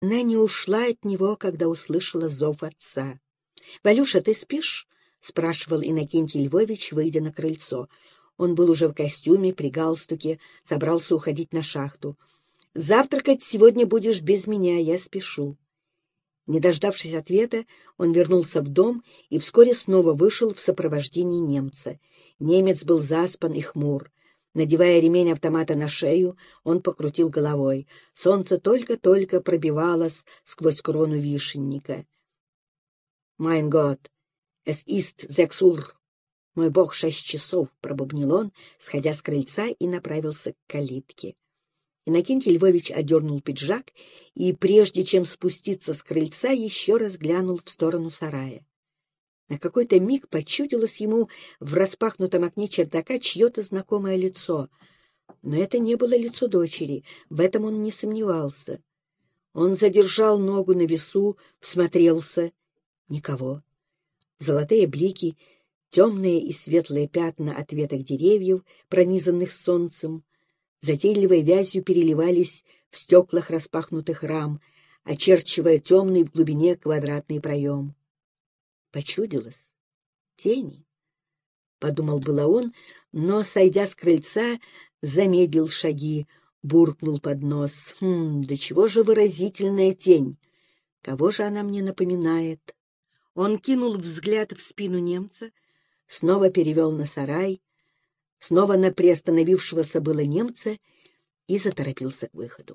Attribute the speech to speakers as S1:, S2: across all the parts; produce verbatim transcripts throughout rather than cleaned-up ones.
S1: Она не ушла от него, когда услышала зов отца. — Валюша, ты спишь? — спрашивал Иннокентий Львович, выйдя на крыльцо. Он был уже в костюме, при галстуке, собрался уходить на шахту. — Завтракать сегодня будешь без меня, я спешу. Не дождавшись ответа, он вернулся в дом и вскоре снова вышел в сопровождении немца. Немец был заспан и хмур. Надевая ремень автомата на шею, он покрутил головой. Солнце только-только пробивалось сквозь крону вишенника. «Mein Gott, es ist sechs Uhr. Мой бог, шесть часов», — пробубнил он, сходя с крыльца, и направился к калитке. Иннокентий Львович одернул пиджак и, прежде чем спуститься с крыльца, еще раз глянул в сторону сарая. На какой-то миг почудилось ему в распахнутом окне чердака чье-то знакомое лицо. Но это не было лицо дочери, в этом он не сомневался. Он задержал ногу на весу, всмотрелся. Никого. Золотые блики, темные и светлые пятна от веток деревьев, пронизанных солнцем, затейливой вязью переливались в стеклах распахнутых рам, очерчивая темный в глубине квадратный проем. Почудилось. Тени. Подумал было он, но, сойдя с крыльца, замедлил шаги, буркнул под нос. Хм, да чего же выразительная тень! Кого же она мне напоминает? Он кинул взгляд в спину немца, снова перевел на сарай, снова на приостановившегося было немца и заторопился к выходу.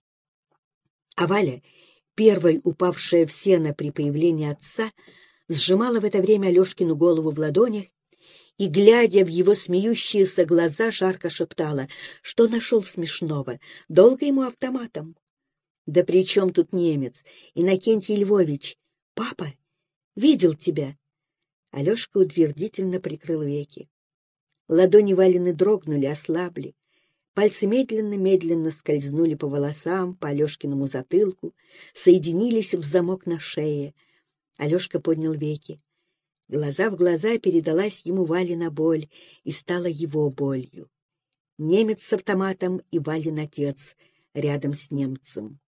S1: А Валя, первой упавшая в сено при появлении отца, сжимала в это время Алешкину голову в ладонях и, глядя в его смеющиеся глаза, жарко шептала, что нашел смешного, долго ему автоматом. Да при чем тут немец? Иннокентий Львович. Папа, видел тебя. Алешка утвердительно прикрыл веки. Ладони Валины дрогнули, ослабли. Пальцы медленно-медленно скользнули по волосам, по Алешкиному затылку, соединились в замок на шее. Алешка поднял веки. Глаза в глаза передалась ему Валина боль и стала его болью. Немец с автоматом и Валин отец рядом с немцем.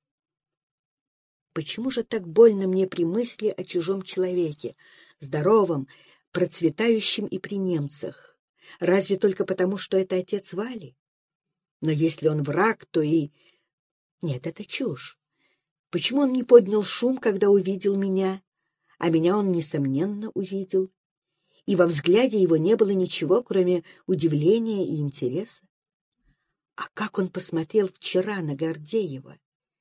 S1: Почему же так больно мне при мысли о чужом человеке, здоровом, процветающем и при немцах? Разве только потому, что это отец Вали? Но если он враг, то и... Нет, это чушь. Почему он не поднял шум, когда увидел меня? А меня он, несомненно, увидел. И во взгляде его не было ничего, кроме удивления и интереса. А как он посмотрел вчера на Гордеева?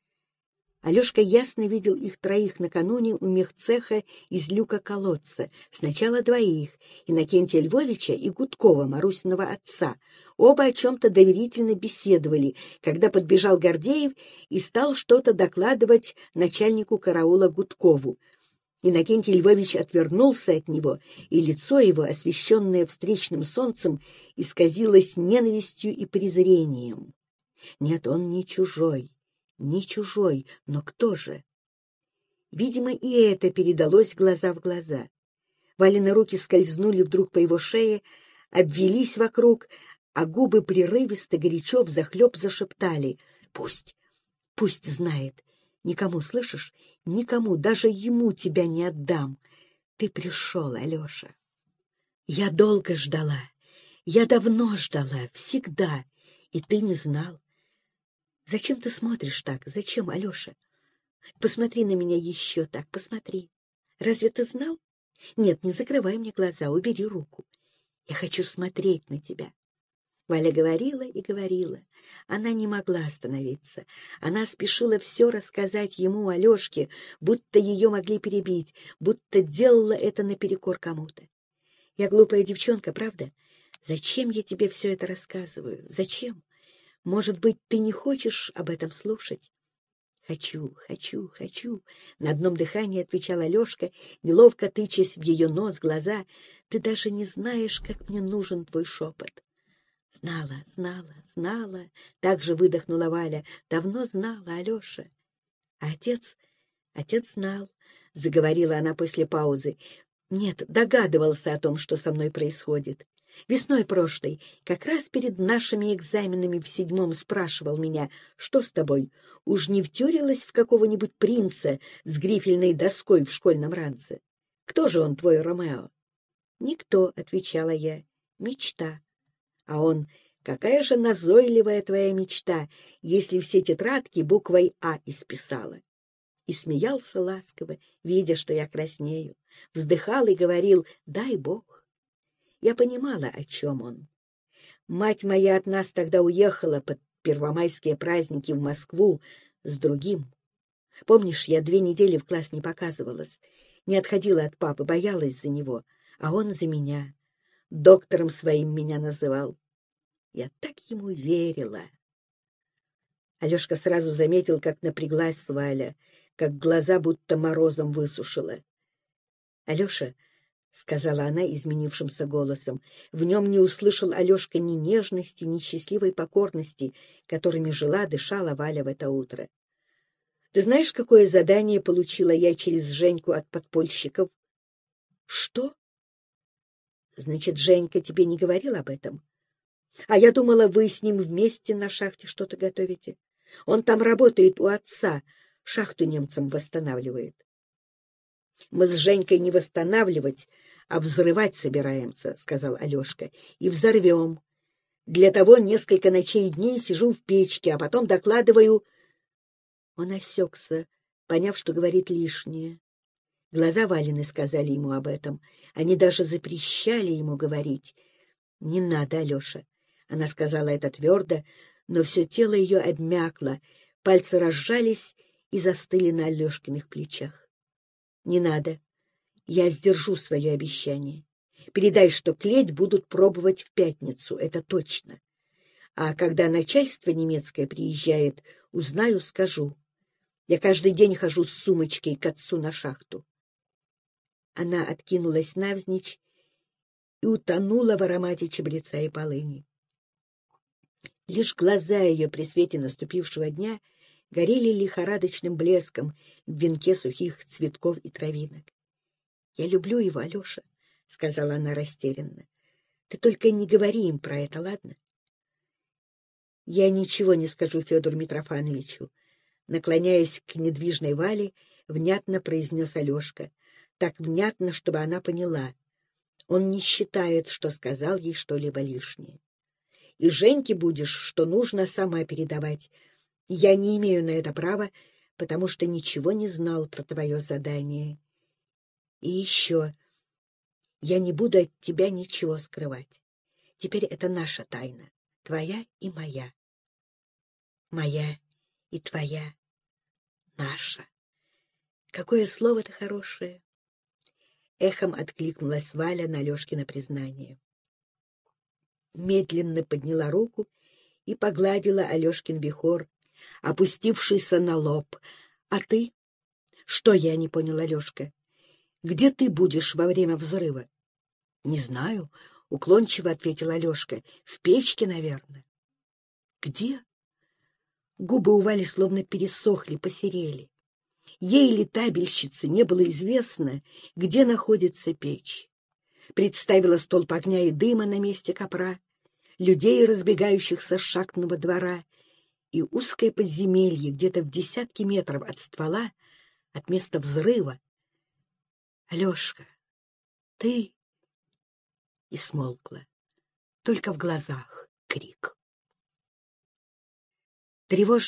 S1: Алешка ясно видел их троих накануне у мехцеха из люка колодца. Сначала двоих — Иннокентия Львовича и Гудкова, Марусиного отца. Оба о чем-то доверительно беседовали, когда подбежал Гордеев и стал что-то докладывать начальнику караула Гудкову. Иннокентий Львович отвернулся от него, и лицо его, освещенное встречным солнцем, исказилось ненавистью и презрением. Нет, он не чужой. Не чужой, но кто же? Видимо, и это передалось глаза в глаза. Валины руки скользнули вдруг по его шее, обвелись вокруг, а губы прерывисто, горячо, взахлеб зашептали. «Пусть, пусть знает. Никому, слышишь? Никому, даже ему тебя не отдам. Ты пришел, Алеша. Я долго ждала, я давно ждала, всегда, и ты не знал. Зачем ты смотришь так? Зачем, Алеша? Посмотри на меня еще так, посмотри. Разве ты знал? Нет, не закрывай мне глаза, убери руку. Я хочу смотреть на тебя». Валя говорила и говорила. Она не могла остановиться. Она спешила все рассказать ему, Алешке, будто ее могли перебить, будто делала это наперекор кому-то. «Я глупая девчонка, правда? Зачем я тебе все это рассказываю? Зачем? Может быть, ты не хочешь об этом слушать?» «Хочу, хочу, хочу», — на одном дыхании отвечала Алешка, неловко тычась в ее нос, глаза. «Ты даже не знаешь, как мне нужен твой шепот». «Знала, знала, знала», — так же выдохнула Валя. «Давно знала, Алеша». «А отец? Отец знал», — заговорила она после паузы. «Нет, догадывался о том, что со мной происходит. Весной прошлой, как раз перед нашими экзаменами в седьмом, спрашивал меня: что с тобой, уж не втюрилась в какого-нибудь принца с грифельной доской в школьном ранце? Кто же он, твой Ромео? Никто, — отвечала я, — мечта. А он: какая же назойливая твоя мечта, если все тетрадки буквой «А» исписала. И смеялся ласково, видя, что я краснею, вздыхал и говорил: дай Бог. Я понимала, о чем он. Мать моя от нас тогда уехала под первомайские праздники в Москву с другим. Помнишь, я две недели в класс не показывалась, не отходила от папы, боялась за него, а он за меня. Доктором своим меня называл. Я так ему верила. Алешка сразу заметил, как напряглась Валя, как глаза будто морозом высушила. — Алеша, — сказала она изменившимся голосом, — в нем не услышал Алешка ни нежности, ни счастливой покорности, которыми жила, дышала Валя в это утро. — Ты знаешь, какое задание получила я через Женьку от подпольщиков? — Что? — Значит, Женька тебе не говорил об этом? А я думала, вы с ним вместе на шахте что-то готовите. Он там работает у отца, шахту немцам восстанавливает. Мы с Женькой не восстанавливать, а взрывать собираемся, — сказал Алешка, — и взорвем. Для того несколько ночей и дней сижу в печке, а потом докладываю... Он осекся, поняв, что говорит лишнее. Глаза Валины сказали ему об этом. Они даже запрещали ему говорить. — Не надо, Алеша. Она сказала это твердо, но все тело ее обмякло, пальцы разжались и застыли на Алешкиных плечах. — Не надо. Я сдержу свое обещание. Передай, что клеть будут пробовать в пятницу, это точно. А когда начальство немецкое приезжает, узнаю, скажу. Я каждый день хожу с сумочкой к отцу на шахту. Она откинулась навзничь и утонула в аромате чабреца и полыни. Лишь глаза ее при свете наступившего дня горели лихорадочным блеском в венке сухих цветков и травинок. — Я люблю его, Алеша, — сказала она растерянно. — Ты только не говори им про это, ладно? — Я ничего не скажу Федору Митрофановичу, — наклоняясь к недвижной Вале, внятно произнес Алешка. Так внятно, чтобы она поняла. Он не считает, что сказал ей что-либо лишнее. И Женьке будешь, что нужно, сама передавать. Я не имею на это права, потому что ничего не знал про твое задание. И еще, я не буду от тебя ничего скрывать. Теперь это наша тайна, твоя и моя. Моя и твоя, наша. Какое слово-то хорошее! Эхом откликнулась Валя на Алешкино признание. Медленно подняла руку и погладила Алешкин вихор, опустившийся на лоб. — А ты? — Что, я не понял, Алешка? — Где ты будешь во время взрыва? — Не знаю, — уклончиво ответил Алешка. — В печке, наверное. — Где? Губы у Вали словно пересохли, посерели. Ей ли, табельщице, не было известно, где находится печь. Представила столб огня и дыма на месте копра, людей, разбегающихся с шахтного двора, и узкое подземелье где-то в десятки метров от ствола, от места взрыва. — Алешка, ты... И смолкла. Только в глазах крик. Тревожно